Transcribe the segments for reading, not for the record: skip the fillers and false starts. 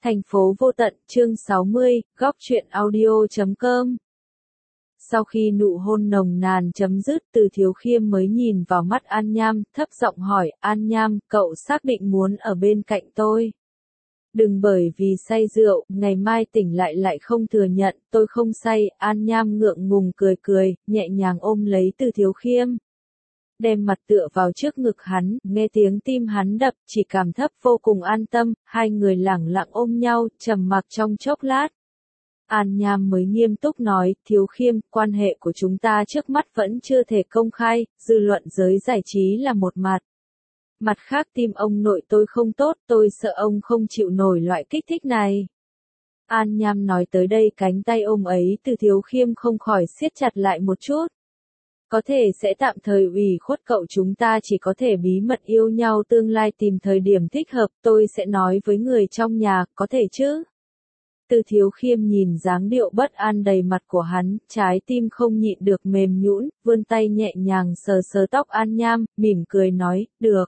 Thành phố vô tận, chương 60, góc truyện audio.com. Sau khi nụ hôn nồng nàn chấm dứt, Từ Thiếu Khiêm mới nhìn vào mắt An Nham, thấp giọng hỏi, An Nham, cậu xác định muốn ở bên cạnh tôi. Đừng bởi vì say rượu, ngày mai tỉnh lại không thừa nhận, tôi không say. An Nham ngượng ngùng cười, nhẹ nhàng ôm lấy Từ Thiếu Khiêm. Đem mặt tựa vào trước ngực hắn, nghe tiếng tim hắn đập, chỉ cảm thấp vô cùng an tâm, hai người lẳng lặng ôm nhau, trầm mặc trong chốc lát. An Nham mới nghiêm túc nói, Thiếu Khiêm, quan hệ của chúng ta trước mắt vẫn chưa thể công khai, dư luận giới giải trí là một mặt. Mặt khác tim ông nội tôi không tốt, tôi sợ ông không chịu nổi loại kích thích này. An Nham nói tới đây, cánh tay ôm ấy Từ Thiếu Khiêm không khỏi siết chặt lại một chút. Có thể sẽ tạm thời ủy khuất cậu, chúng ta chỉ có thể bí mật yêu nhau, tương lai tìm thời điểm thích hợp, tôi sẽ nói với người trong nhà, có thể chứ? Từ Thiếu Khiêm nhìn dáng điệu bất an đầy mặt của hắn, trái tim không nhịn được mềm nhũn, vươn tay nhẹ nhàng sờ tóc An Nham, mỉm cười nói, được.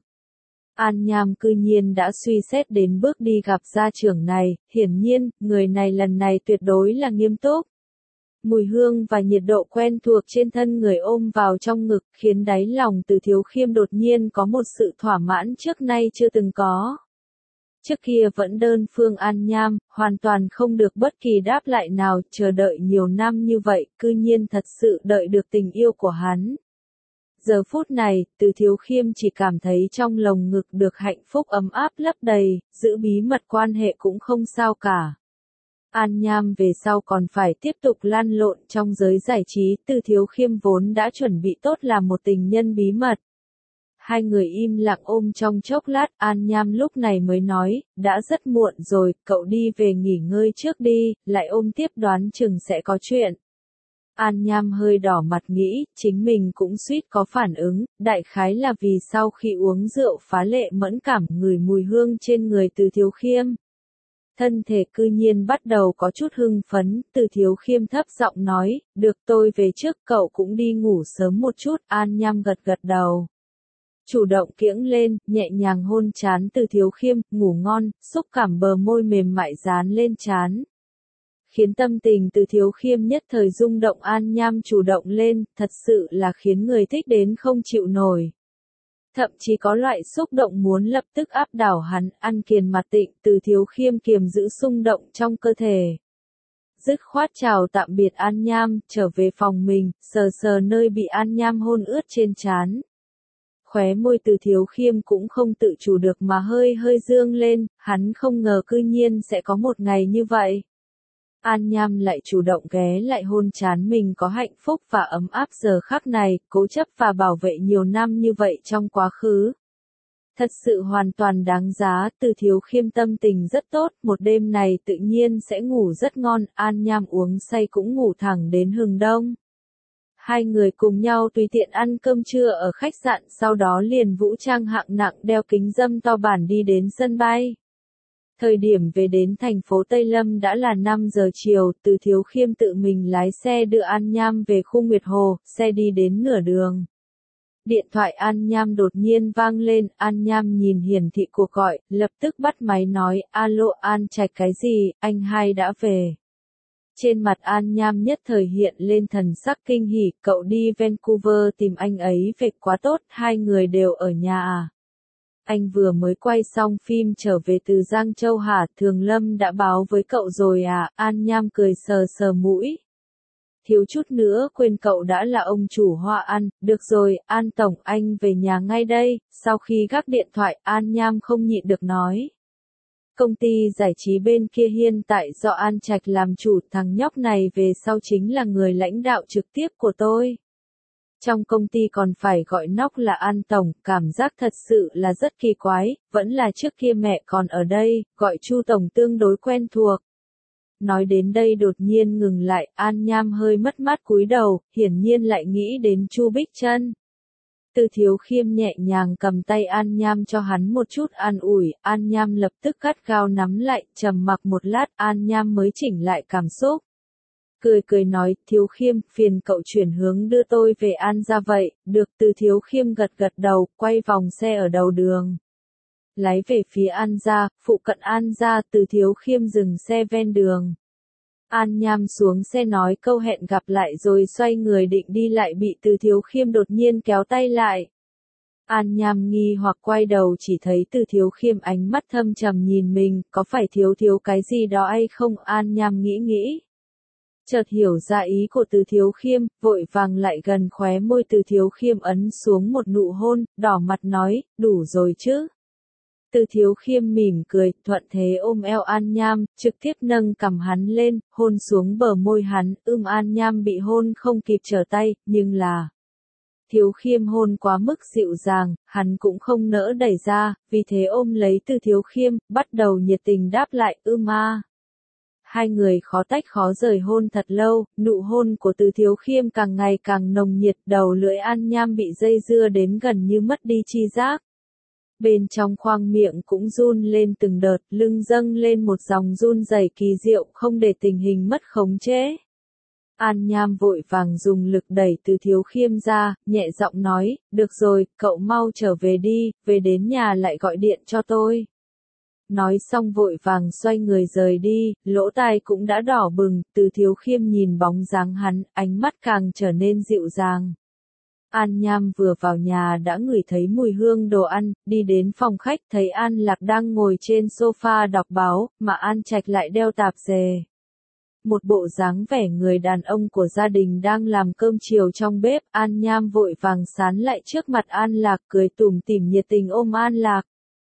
An Nham cư nhiên đã suy xét đến bước đi gặp gia trưởng này, hiển nhiên, người này lần này tuyệt đối là nghiêm túc. Mùi hương và nhiệt độ quen thuộc trên thân người ôm vào trong ngực, khiến đáy lòng Từ Thiếu Khiêm đột nhiên có một sự thỏa mãn trước nay chưa từng có. Trước kia vẫn đơn phương An Nham, hoàn toàn không được bất kỳ đáp lại nào, chờ đợi nhiều năm như vậy, cư nhiên thật sự đợi được tình yêu của hắn. Giờ phút này, Từ Thiếu Khiêm chỉ cảm thấy trong lồng ngực được hạnh phúc ấm áp lấp đầy, giữ bí mật quan hệ cũng không sao cả. An Nham về sau còn phải tiếp tục lăn lộn trong giới giải trí, Từ Thiếu Khiêm vốn đã chuẩn bị tốt làm một tình nhân bí mật. Hai người im lặng ôm trong chốc lát, An Nham lúc này mới nói, đã rất muộn rồi, cậu đi về nghỉ ngơi trước đi, lại ôm tiếp đoán chừng sẽ có chuyện. An Nham hơi đỏ mặt nghĩ, chính mình cũng suýt có phản ứng, đại khái là vì sau khi uống rượu phá lệ mẫn cảm ngửi mùi hương trên người Từ Thiếu Khiêm. Thân thể cư nhiên bắt đầu có chút hưng phấn, Từ Thiếu Khiêm thấp giọng nói, được tôi về trước, cậu cũng đi ngủ sớm một chút. An Nham gật đầu. Chủ động kiễng lên, nhẹ nhàng hôn trán Từ Thiếu Khiêm, ngủ ngon, xúc cảm bờ môi mềm mại dán lên trán. Khiến tâm tình Từ Thiếu Khiêm nhất thời rung động. An Nham chủ động lên, thật sự là khiến người thích đến không chịu nổi. Thậm chí có loại xúc động muốn lập tức áp đảo hắn, ăn kiền mặt tịnh, Từ Thiếu Khiêm kiềm giữ xung động trong cơ thể. Dứt khoát chào tạm biệt An Nham, trở về phòng mình, sờ nơi bị An Nham hôn ướt trên trán. Khóe môi Từ Thiếu Khiêm cũng không tự chủ được mà hơi dương lên, hắn không ngờ cư nhiên sẽ có một ngày như vậy. An Nham lại chủ động ghé lại hôn trán mình, có hạnh phúc và ấm áp giờ khắc này, cố chấp và bảo vệ nhiều năm như vậy trong quá khứ. Thật sự hoàn toàn đáng giá. Từ Thiếu Khiêm tâm tình rất tốt, một đêm này tự nhiên sẽ ngủ rất ngon. An Nham uống say cũng ngủ thẳng đến hừng đông. Hai người cùng nhau tùy tiện ăn cơm trưa ở khách sạn, sau đó liền vũ trang hạng nặng đeo kính râm to bản đi đến sân bay. Thời điểm về đến thành phố Tây Lâm đã là 5 giờ chiều, Từ Thiếu Khiêm tự mình lái xe đưa An Nham về khu Nguyệt Hồ, xe đi đến nửa đường. Điện thoại An Nham đột nhiên vang lên, An Nham nhìn hiển thị cuộc gọi, lập tức bắt máy nói, alo An Trạch, cái gì, anh hai đã về. Trên mặt An Nham nhất thời hiện lên thần sắc kinh hỉ, cậu đi Vancouver tìm anh ấy về, quá tốt, hai người đều ở nhà à? Anh vừa mới quay xong phim trở về từ Giang Châu hả? Thường Lâm đã báo với cậu rồi à? An Nham cười sờ mũi. Thiếu chút nữa quên, cậu đã là ông chủ Hoa An. Được rồi, An Tổng, anh về nhà ngay đây. Sau khi gác điện thoại, An Nham không nhịn được nói. Công ty giải trí bên kia hiện tại do An Trạch làm chủ, thằng nhóc này về sau chính là người lãnh đạo trực tiếp của tôi. Trong công ty còn phải gọi nóc là An Tổng, cảm giác thật sự là rất kỳ quái, vẫn là trước kia mẹ còn ở đây, gọi Chu Tổng tương đối quen thuộc. Nói đến đây đột nhiên ngừng lại, An Nham hơi mất mát cúi đầu, hiển nhiên lại nghĩ đến Chu Bích Trân. Từ Thiếu Khiêm nhẹ nhàng cầm tay An Nham cho hắn một chút an ủi, An Nham lập tức gắt gao nắm lại, trầm mặc một lát, An Nham mới chỉnh lại cảm xúc. Cười nói, Thiếu Khiêm, phiền cậu chuyển hướng đưa tôi về An ra vậy, được. Từ Thiếu Khiêm gật đầu, quay vòng xe ở đầu đường. lái về phía An gia, phụ cận An gia, Từ Thiếu Khiêm dừng xe ven đường. An Nham xuống xe nói câu hẹn gặp lại rồi xoay người định đi lại bị Từ Thiếu Khiêm đột nhiên kéo tay lại. An Nham nghi hoặc quay đầu chỉ thấy Từ Thiếu Khiêm ánh mắt thâm trầm nhìn mình, có phải thiếu cái gì đó hay không? An Nham nghĩ. Chợt hiểu ra ý của Từ Thiếu Khiêm, vội vàng lại gần khóe môi Từ Thiếu Khiêm ấn xuống một nụ hôn, đỏ mặt nói, đủ rồi chứ. Từ Thiếu Khiêm mỉm cười, thuận thế ôm eo An Nham, trực tiếp nâng cằm hắn lên, hôn xuống bờ môi hắn, An Nham bị hôn không kịp trở tay, nhưng là Thiếu Khiêm hôn quá mức dịu dàng, hắn cũng không nỡ đẩy ra, vì thế ôm lấy Từ Thiếu Khiêm, bắt đầu nhiệt tình đáp lại, a. Hai người khó tách khó rời hôn thật lâu, nụ hôn của Từ Thiếu Khiêm càng ngày càng nồng nhiệt, đầu lưỡi An Nham bị dây dưa đến gần như mất đi chi giác. Bên trong khoang miệng cũng run lên từng đợt, lưng dâng lên một dòng run rẩy kỳ diệu, không để tình hình mất khống chế. An Nham vội vàng dùng lực đẩy Từ Thiếu Khiêm ra, nhẹ giọng nói, được rồi, cậu mau trở về đi, về đến nhà lại gọi điện cho tôi. Nói xong vội vàng xoay người rời đi, lỗ tai cũng đã đỏ bừng, Từ Thiếu Khiêm nhìn bóng dáng hắn, ánh mắt càng trở nên dịu dàng. An Nham vừa vào nhà đã ngửi thấy mùi hương đồ ăn, đi đến phòng khách thấy An Lạc đang ngồi trên sofa đọc báo, mà An Trạch lại đeo tạp dề. Một bộ dáng vẻ người đàn ông của gia đình đang làm cơm chiều trong bếp, An Nham vội vàng sán lại trước mặt An Lạc cười tủm tỉm nhiệt tình ôm An Lạc.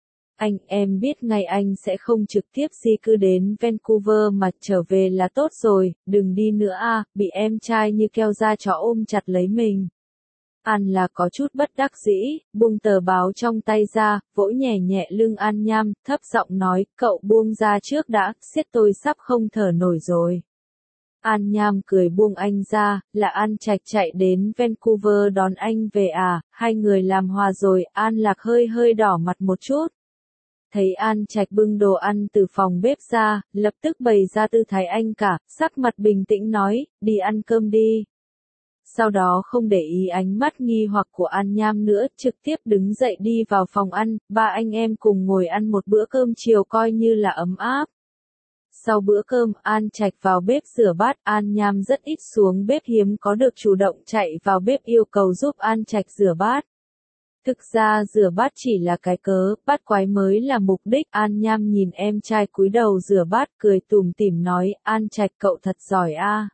Em biết ngày anh sẽ không trực tiếp di cư đến Vancouver mà trở về là tốt rồi, đừng đi nữa bị em trai như keo da chó ôm chặt lấy mình. An Lạc có chút bất đắc dĩ, buông tờ báo trong tay ra, vỗ nhẹ nhẹ lưng An Nham, thấp giọng nói, cậu buông ra trước đã, siết tôi sắp không thở nổi rồi. An Nham cười buông anh ra, là An Trạch chạy đến Vancouver đón anh về hai người làm hòa rồi, An Lạc hơi đỏ mặt một chút. Thấy An Trạch bưng đồ ăn từ phòng bếp ra, lập tức bày ra tư thái anh cả, sắc mặt bình tĩnh nói, đi ăn cơm đi. Sau đó không để ý ánh mắt nghi hoặc của An Nham nữa, trực tiếp đứng dậy đi vào phòng ăn, ba anh em cùng ngồi ăn một bữa cơm chiều coi như là ấm áp. Sau bữa cơm, An Trạch vào bếp rửa bát, An Nham rất ít xuống bếp hiếm có được chủ động chạy vào bếp yêu cầu giúp An Trạch rửa bát. Thực ra rửa bát chỉ là cái cớ, bát quái mới là mục đích. An Nham nhìn em trai cúi đầu rửa bát cười tủm tỉm nói, An Trạch cậu thật giỏi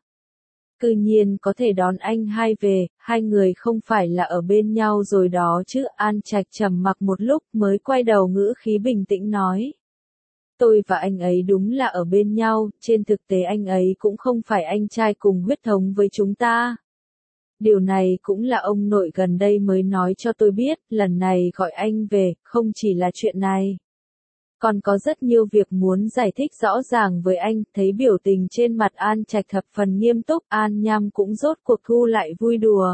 Cư nhiên có thể đón anh hai về, hai người không phải là ở bên nhau rồi đó chứ. An Trạch trầm mặc một lúc mới quay đầu ngữ khí bình tĩnh nói. Tôi và anh ấy đúng là ở bên nhau, trên thực tế anh ấy cũng không phải anh trai cùng huyết thống với chúng ta. Điều này cũng là ông nội gần đây mới nói cho tôi biết, lần này gọi anh về, không chỉ là chuyện này. Còn có rất nhiều việc muốn giải thích rõ ràng với anh, thấy biểu tình trên mặt An Trạch thập phần nghiêm túc, An Nham cũng rốt cuộc thu lại vui đùa.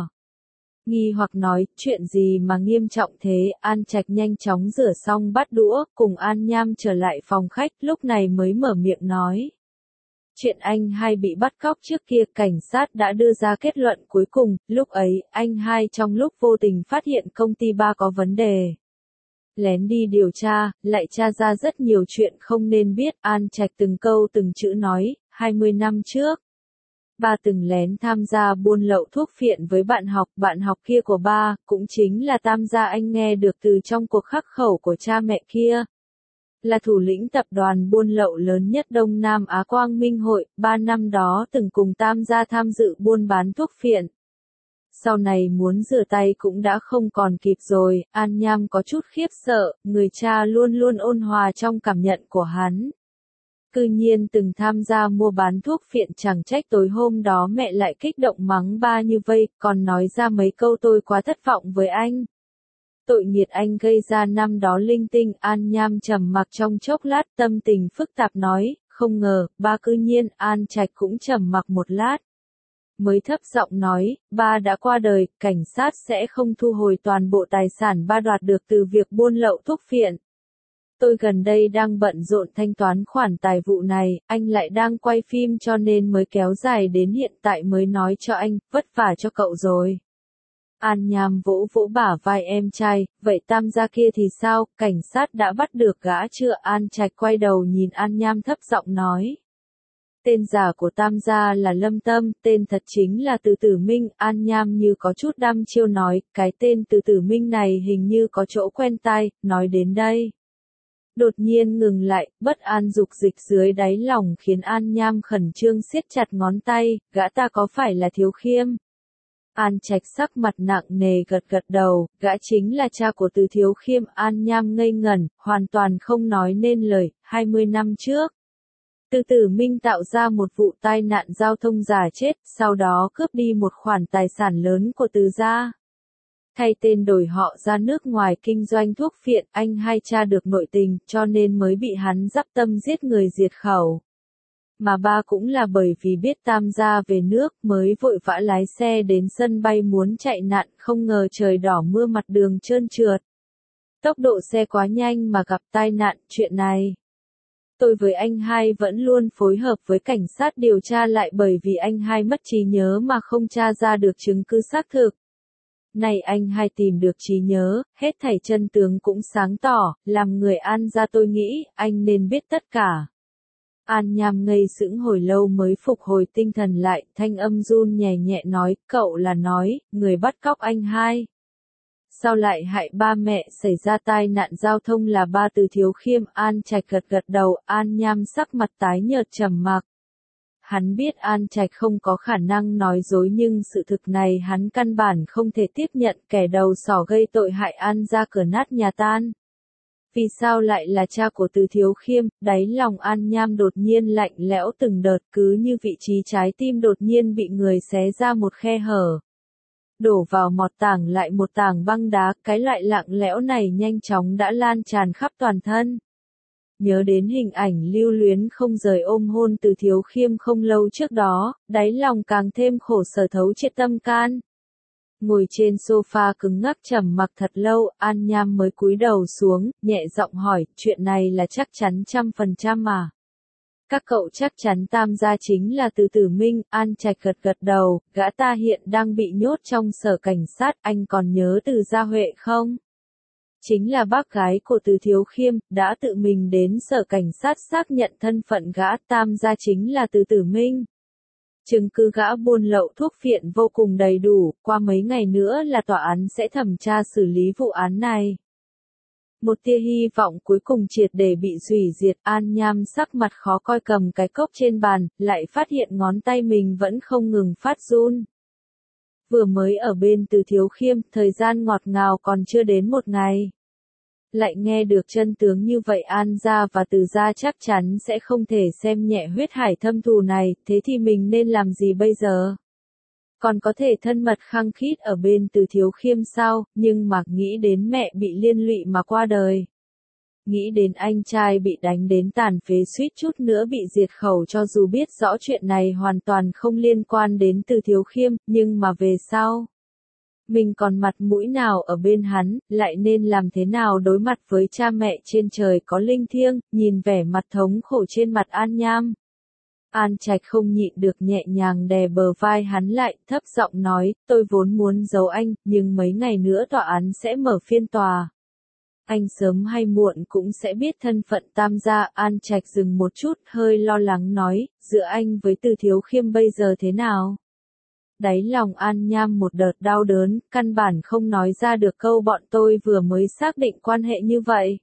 Nghi hoặc nói, chuyện gì mà nghiêm trọng thế, An Trạch nhanh chóng rửa xong bát đũa, cùng An Nham trở lại phòng khách, lúc này mới mở miệng nói. Chuyện anh hai bị bắt cóc trước kia, cảnh sát đã đưa ra kết luận cuối cùng, lúc ấy, anh hai trong lúc vô tình phát hiện công ty ba có vấn đề. Lén đi điều tra, lại tra ra rất nhiều chuyện không nên biết, An Trạch từng câu từng chữ nói, 20 năm trước. Ba từng lén tham gia buôn lậu thuốc phiện với bạn học kia của ba, cũng chính là tam gia anh nghe được từ trong cuộc khắc khẩu của cha mẹ kia. Là thủ lĩnh tập đoàn buôn lậu lớn nhất Đông Nam Á Quang Minh Hội, 3 năm đó từng cùng tam gia tham dự buôn bán thuốc phiện. Sau này muốn rửa tay cũng đã không còn kịp rồi, An Nham có chút khiếp sợ, người cha luôn luôn ôn hòa trong cảm nhận của hắn. Cư nhiên từng tham gia mua bán thuốc phiện, chẳng trách tối hôm đó mẹ lại kích động mắng ba như vây, còn nói ra mấy câu tôi quá thất vọng với anh. Tội nghiệt anh gây ra năm đó linh tinh. An Nham trầm mặc trong chốc lát, tâm tình phức tạp nói, không ngờ, ba cư nhiên. An Trạch cũng trầm mặc một lát. Mới thấp giọng nói, ba đã qua đời, cảnh sát sẽ không thu hồi toàn bộ tài sản ba đoạt được từ việc buôn lậu thuốc phiện. Tôi gần đây đang bận rộn thanh toán khoản tài vụ này, anh lại đang quay phim cho nên mới kéo dài đến hiện tại mới nói cho anh, vất vả cho cậu rồi. An Nham vỗ vỗ bả vai em trai, vậy Tam gia kia thì sao, cảnh sát đã bắt được gã chưa? An Trạch quay đầu nhìn An Nham thấp giọng nói. Tên giả của Tam gia là Lâm Tâm, tên thật chính là Từ Tử Minh. An Nham như có chút đăm chiêu nói, cái tên Từ Tử Minh này hình như có chỗ quen tai, nói đến đây. Đột nhiên ngừng lại, bất an dục dịch dưới đáy lòng khiến An Nham khẩn trương siết chặt ngón tay, gã ta có phải là Thiếu Khiêm? An Trạch sắc mặt nặng nề gật gật đầu, gã chính là cha của Từ Thiếu Khiêm. An Nham ngây ngẩn, hoàn toàn không nói nên lời. 20 năm trước, Từ Tử Minh tạo ra một vụ tai nạn giao thông giả chết, sau đó cướp đi một khoản tài sản lớn của Từ gia. Thay tên đổi họ ra nước ngoài kinh doanh thuốc phiện, anh hai cha được nội tình, cho nên mới bị hắn dắp tâm giết người diệt khẩu. Mà ba cũng là bởi vì biết Tam gia về nước mới vội vã lái xe đến sân bay muốn chạy nạn, không ngờ trời đỏ mưa mặt đường trơn trượt. Tốc độ xe quá nhanh mà gặp tai nạn. Chuyện này, tôi với anh hai vẫn luôn phối hợp với cảnh sát điều tra lại, bởi vì anh hai mất trí nhớ mà không tra ra được chứng cứ xác thực. Này anh hai tìm được trí nhớ, hết thảy chân tướng cũng sáng tỏ, làm người An gia tôi nghĩ, anh nên biết tất cả. An Nham ngây sững hồi lâu mới phục hồi tinh thần lại, thanh âm run nhẹ nhẹ nói, cậu là nói, người bắt cóc anh hai. Sao lại hại ba mẹ? Xảy ra tai nạn giao thông là ba Từ Thiếu Khiêm. An Trạch gật gật đầu. An Nham sắc mặt tái nhợt trầm mặc. Hắn biết An Trạch không có khả năng nói dối, nhưng sự thực này hắn căn bản không thể tiếp nhận. Kẻ đầu sỏ gây tội hại An gia cửa nát nhà tan. Vì sao lại là cha của Từ Thiếu Khiêm? Đáy lòng An Nham đột nhiên lạnh lẽo từng đợt, cứ như vị trí trái tim đột nhiên bị người xé ra một khe hở. Đổ vào một tảng lại một tảng băng đá, cái loại lạnh lẽo này nhanh chóng đã lan tràn khắp toàn thân. Nhớ đến hình ảnh lưu luyến không rời ôm hôn Từ Thiếu Khiêm không lâu trước đó, đáy lòng càng thêm khổ sở thấu triệt tâm can. Ngồi trên sofa cứng ngắc trầm mặc thật lâu, An Nham mới cúi đầu xuống, nhẹ giọng hỏi, chuyện này là chắc chắn 100% à? Các cậu chắc chắn Tam gia chính là Từ Tử Minh? An Trạch gật gật đầu, gã ta hiện đang bị nhốt trong sở cảnh sát, anh còn nhớ Từ Gia Huệ không? Chính là bác gái của Từ Thiếu Khiêm, đã tự mình đến sở cảnh sát xác nhận thân phận gã. Tam gia chính là Từ Tử Minh. Chứng cứ gã buôn lậu thuốc phiện vô cùng đầy đủ, qua mấy ngày nữa là tòa án sẽ thẩm tra xử lý vụ án này. Một tia hy vọng cuối cùng triệt để bị hủy diệt. An Nham sắc mặt khó coi cầm cái cốc trên bàn, lại phát hiện ngón tay mình vẫn không ngừng phát run. Vừa mới ở bên Từ Thiếu Khiêm, thời gian ngọt ngào còn chưa đến một ngày. Lại nghe được chân tướng như vậy, An gia và Từ gia chắc chắn sẽ không thể xem nhẹ huyết hải thâm thù này, thế thì mình nên làm gì bây giờ? Còn có thể thân mật khăng khít ở bên Từ Thiếu Khiêm sao? Nhưng mà nghĩ đến mẹ bị liên lụy mà qua đời. Nghĩ đến anh trai bị đánh đến tàn phế suýt chút nữa bị diệt khẩu, cho dù biết rõ chuyện này hoàn toàn không liên quan đến Từ Thiếu Khiêm, nhưng mà về sau, mình còn mặt mũi nào ở bên hắn, lại nên làm thế nào đối mặt với cha mẹ trên trời có linh thiêng? Nhìn vẻ mặt thống khổ trên mặt An Nham, An Trạch không nhịn được nhẹ nhàng đè bờ vai hắn lại, thấp giọng nói, tôi vốn muốn giấu anh, nhưng mấy ngày nữa tòa án sẽ mở phiên tòa. Anh sớm hay muộn cũng sẽ biết thân phận Tam gia. An Trạch dừng một chút, hơi lo lắng nói, giữa anh với Từ Thiếu Khiêm bây giờ thế nào? Đáy lòng An Nham một đợt đau đớn, căn bản không nói ra được câu bọn tôi vừa mới xác định quan hệ như vậy.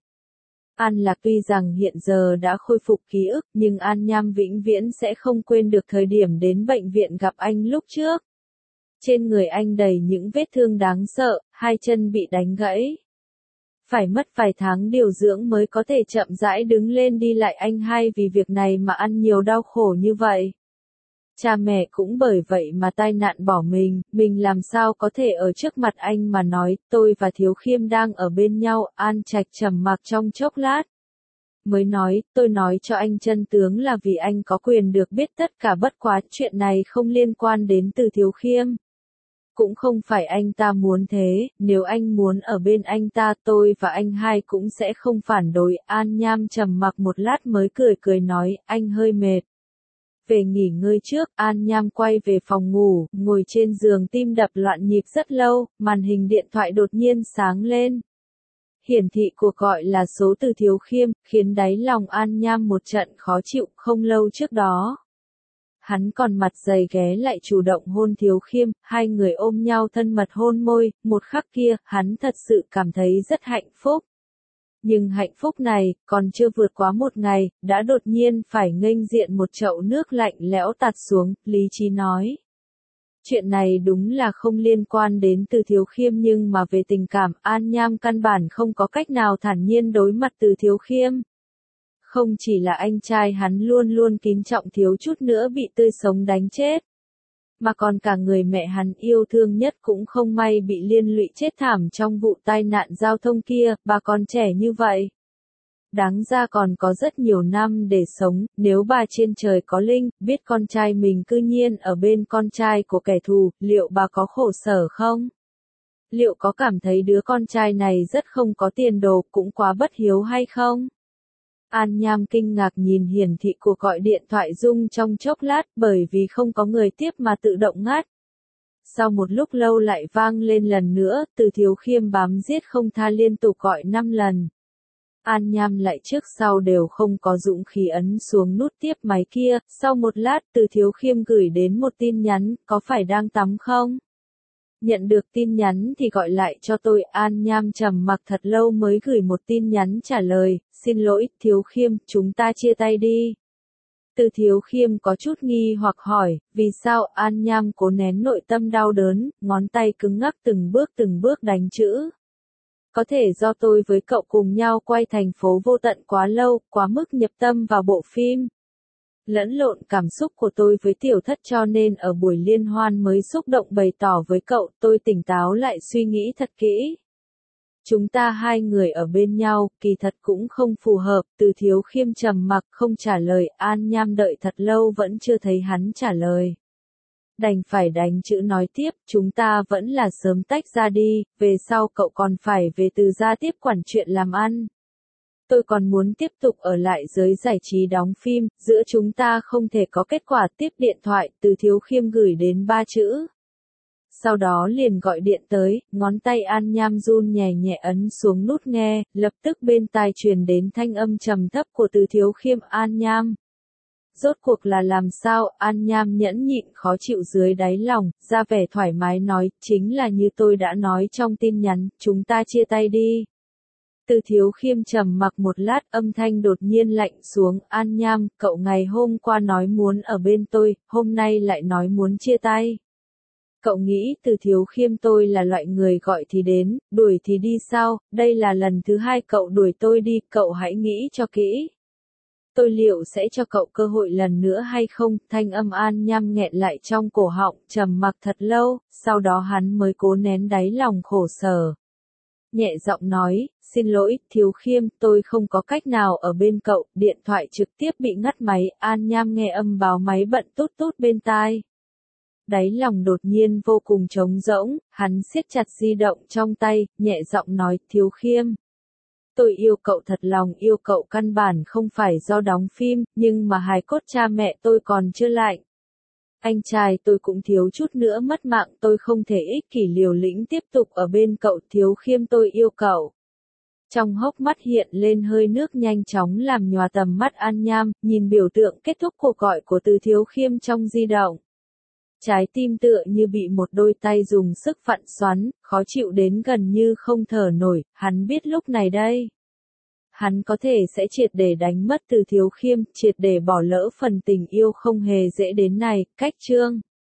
An Lạc tuy rằng hiện giờ đã khôi phục ký ức, nhưng An Nham vĩnh viễn sẽ không quên được thời điểm đến bệnh viện gặp anh lúc trước. Trên người anh đầy những vết thương đáng sợ, hai chân bị đánh gãy. Phải mất vài tháng điều dưỡng mới có thể chậm rãi đứng lên đi lại. Anh hai vì việc này mà ăn nhiều đau khổ như vậy. Cha mẹ cũng bởi vậy mà tai nạn bỏ mình làm sao có thể ở trước mặt anh mà nói, tôi và Thiếu Khiêm đang ở bên nhau. An Trạch trầm mặc trong chốc lát. Mới nói, tôi nói cho anh chân tướng là vì anh có quyền được biết tất cả, bất quá chuyện này không liên quan đến Từ Thiếu Khiêm. Cũng không phải anh ta muốn thế, nếu anh muốn ở bên anh ta tôi và anh hai cũng sẽ không phản đối. An Nham trầm mặc một lát mới cười cười nói, anh hơi mệt. về nghỉ ngơi trước, An Nham quay về phòng ngủ, ngồi trên giường tim đập loạn nhịp rất lâu, màn hình điện thoại đột nhiên sáng lên. Hiển thị cuộc gọi là số Từ Thiếu Khiêm, khiến đáy lòng An Nham một trận khó chịu. Không lâu trước đó, hắn còn mặt dày ghé lại chủ động hôn Thiếu Khiêm, hai người ôm nhau thân mật hôn môi, một khắc kia, hắn thật sự cảm thấy rất hạnh phúc. Nhưng hạnh phúc này, còn chưa vượt quá một ngày, đã đột nhiên phải nghênh diện một chậu nước lạnh lẽo tạt xuống, lý trí nói. Chuyện này đúng là không liên quan đến Từ Thiếu Khiêm nhưng mà về tình cảm, An Nham căn bản không có cách nào thản nhiên đối mặt Từ Thiếu Khiêm. Không chỉ là anh trai hắn luôn luôn kính trọng thiếu chút nữa bị tươi sống đánh chết, mà còn cả người mẹ hắn yêu thương nhất cũng không may bị liên lụy chết thảm trong vụ tai nạn giao thông kia, bà còn trẻ như vậy. Đáng ra còn có rất nhiều năm để sống, nếu bà trên trời có linh, biết con trai mình cư nhiên ở bên con trai của kẻ thù, liệu bà có khổ sở không? Liệu có cảm thấy đứa con trai này rất không có tiền đồ, cũng quá bất hiếu hay không? An Nham kinh ngạc nhìn hiển thị cuộc gọi điện thoại rung trong chốc lát bởi vì không có người tiếp mà tự động ngắt. Sau một lúc lâu lại vang lên lần nữa, Từ Thiếu Khiêm bám giết không tha liên tục gọi 5 lần. An Nham lại trước sau đều không có dũng khí ấn xuống nút tiếp máy kia, sau một lát Từ Thiếu Khiêm gửi đến một tin nhắn, có phải đang tắm không? Nhận được tin nhắn thì gọi lại cho tôi. An Nham trầm mặc thật lâu mới gửi một tin nhắn trả lời, xin lỗi, Thiếu Khiêm, chúng ta chia tay đi. Từ Thiếu Khiêm có chút nghi hoặc hỏi, vì sao? An Nham cố nén nội tâm đau đớn, ngón tay cứng ngắc từng bước đánh chữ. Có thể do tôi với cậu cùng nhau quay thành phố vô tận quá lâu, quá mức nhập tâm vào bộ phim. Lẫn lộn cảm xúc của tôi với tiểu thất cho nên ở buổi liên hoan mới xúc động bày tỏ với cậu, tôi tỉnh táo lại suy nghĩ thật kỹ. Chúng ta hai người ở bên nhau, kỳ thật cũng không phù hợp. Từ Thiếu Khiêm trầm mặc không trả lời. An Nham đợi thật lâu vẫn chưa thấy hắn trả lời. Đành phải đánh chữ nói tiếp, chúng ta vẫn là sớm tách ra đi, về sau cậu còn phải về Từ gia tiếp quản chuyện làm ăn. Tôi còn muốn tiếp tục ở lại giới giải trí đóng phim, giữa chúng ta không thể có kết quả. Tiếp điện thoại, Từ Thiếu Khiêm gửi đến 3 chữ. Sau đó liền gọi điện tới, ngón tay An Nham run nhẹ nhẹ ấn xuống nút nghe, lập tức bên tai truyền đến thanh âm trầm thấp của Từ Thiếu Khiêm. An Nham. Rốt cuộc là làm sao? An Nham nhẫn nhịn khó chịu dưới đáy lòng, ra vẻ thoải mái nói, chính là như tôi đã nói trong tin nhắn, chúng ta chia tay đi. Từ Thiếu Khiêm trầm mặc một lát, âm thanh đột nhiên lạnh xuống. An Nham, cậu ngày hôm qua nói muốn ở bên tôi, hôm nay lại nói muốn chia tay. Cậu nghĩ Từ Thiếu Khiêm tôi là loại người gọi thì đến, đuổi thì đi sao? Đây là lần thứ 2 cậu đuổi tôi đi, cậu hãy nghĩ cho kỹ. Tôi liệu sẽ cho cậu cơ hội lần nữa hay không? Thanh âm An Nham nghẹn lại trong cổ họng, trầm mặc thật lâu, sau đó hắn mới cố nén đáy lòng khổ sở. Nhẹ giọng nói, xin lỗi, Thiếu Khiêm, tôi không có cách nào ở bên cậu. Điện thoại trực tiếp bị ngắt máy. An Nham nghe âm báo máy bận tút tút bên tai. Đáy lòng đột nhiên vô cùng trống rỗng, hắn siết chặt di động trong tay, nhẹ giọng nói, Thiếu Khiêm. Tôi yêu cậu thật lòng, yêu cậu căn bản không phải do đóng phim, nhưng mà hài cốt cha mẹ tôi còn chưa lạnh. Anh trai tôi cũng thiếu chút nữa mất mạng, tôi không thể ích kỷ liều lĩnh tiếp tục ở bên cậu. Thiếu Khiêm, tôi yêu cậu. Trong hốc mắt hiện lên hơi nước nhanh chóng làm nhòa tầm mắt An Nham, nhìn biểu tượng kết thúc cuộc gọi của Từ Thiếu Khiêm trong di động. Trái tim tựa như bị một đôi tay dùng sức vặn xoắn, khó chịu đến gần như không thở nổi. Hắn biết lúc này đây, hắn có thể sẽ triệt để đánh mất Từ Thiếu Khiêm, triệt để bỏ lỡ phần tình yêu không hề dễ đến này. Cách chương